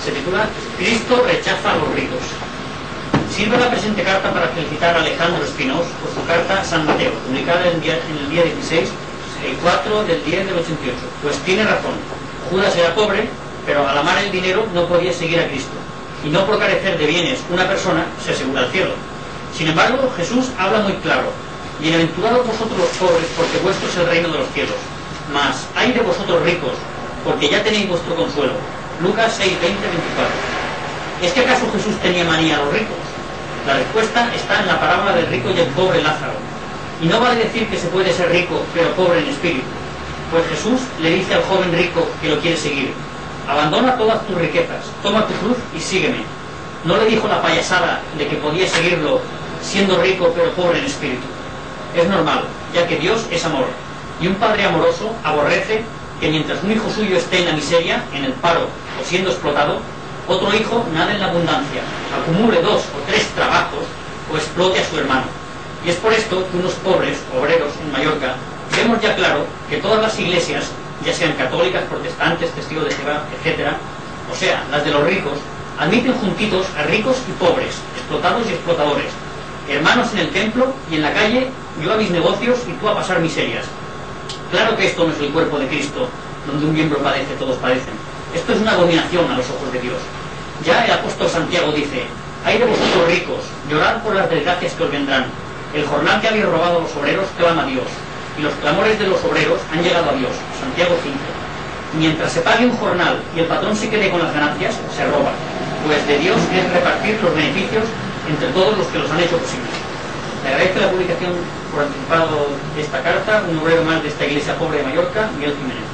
se titula Cristo rechaza a los ricos. Sirve la presente carta para felicitar a Alejandro Espinós por su carta San Mateo, publicada en el día 16, el 4 del 10 del 88. Pues tiene razón, Judas era pobre, pero al amar el dinero no podía seguir a Cristo, y no por carecer de bienes una persona se asegura el cielo. Sin embargo, Jesús habla muy claro: bienaventurados vosotros los pobres, porque vuestro es el reino de los cielos. Mas ay de vosotros ricos, porque ya tenéis vuestro consuelo. Lucas 6, 20, 24. ¿Es que acaso Jesús tenía manía a los ricos? La respuesta está en la parábola del rico y el pobre Lázaro. Y no vale decir que se puede ser rico, pero pobre en espíritu. Pues Jesús le dice al joven rico que lo quiere seguir: abandona todas tus riquezas, toma tu cruz y sígueme. No le dijo la payasada de que podía seguirlo siendo rico pero pobre en espíritu. Es normal, ya que Dios es amor, y un padre amoroso aborrece que mientras un hijo suyo esté en la miseria, en el paro o siendo explotado, otro hijo nade en la abundancia, acumule 2 o 3 trabajos o explote a su hermano. Y es por esto que unos pobres obreros en Mallorca vemos ya claro que todas las iglesias, ya sean católicas, protestantes, testigos de Jehová, etc., o sea, las de los ricos, admiten juntitos a ricos y pobres, explotados y explotadores, hermanos en el templo y en la calle, yo a mis negocios y tú a pasar miserias. Claro que esto no es el cuerpo de Cristo, donde un miembro padece, todos padecen. Esto es una abominación a los ojos de Dios. Ya el apóstol Santiago dice: ay de vosotros ricos, llorad por las desgracias que os vendrán. El jornal que habéis robado a los obreros clama a Dios, y los clamores de los obreros han llegado a Dios. Santiago 5. Mientras se pague un jornal y el patrón se quede con las ganancias, se roba, pues de Dios es repartir los beneficios entre todos los que los han hecho posibles. Le agradezco la publicación por anticipado de esta carta, un obrero más de esta iglesia pobre de Mallorca, Miguel Jiménez.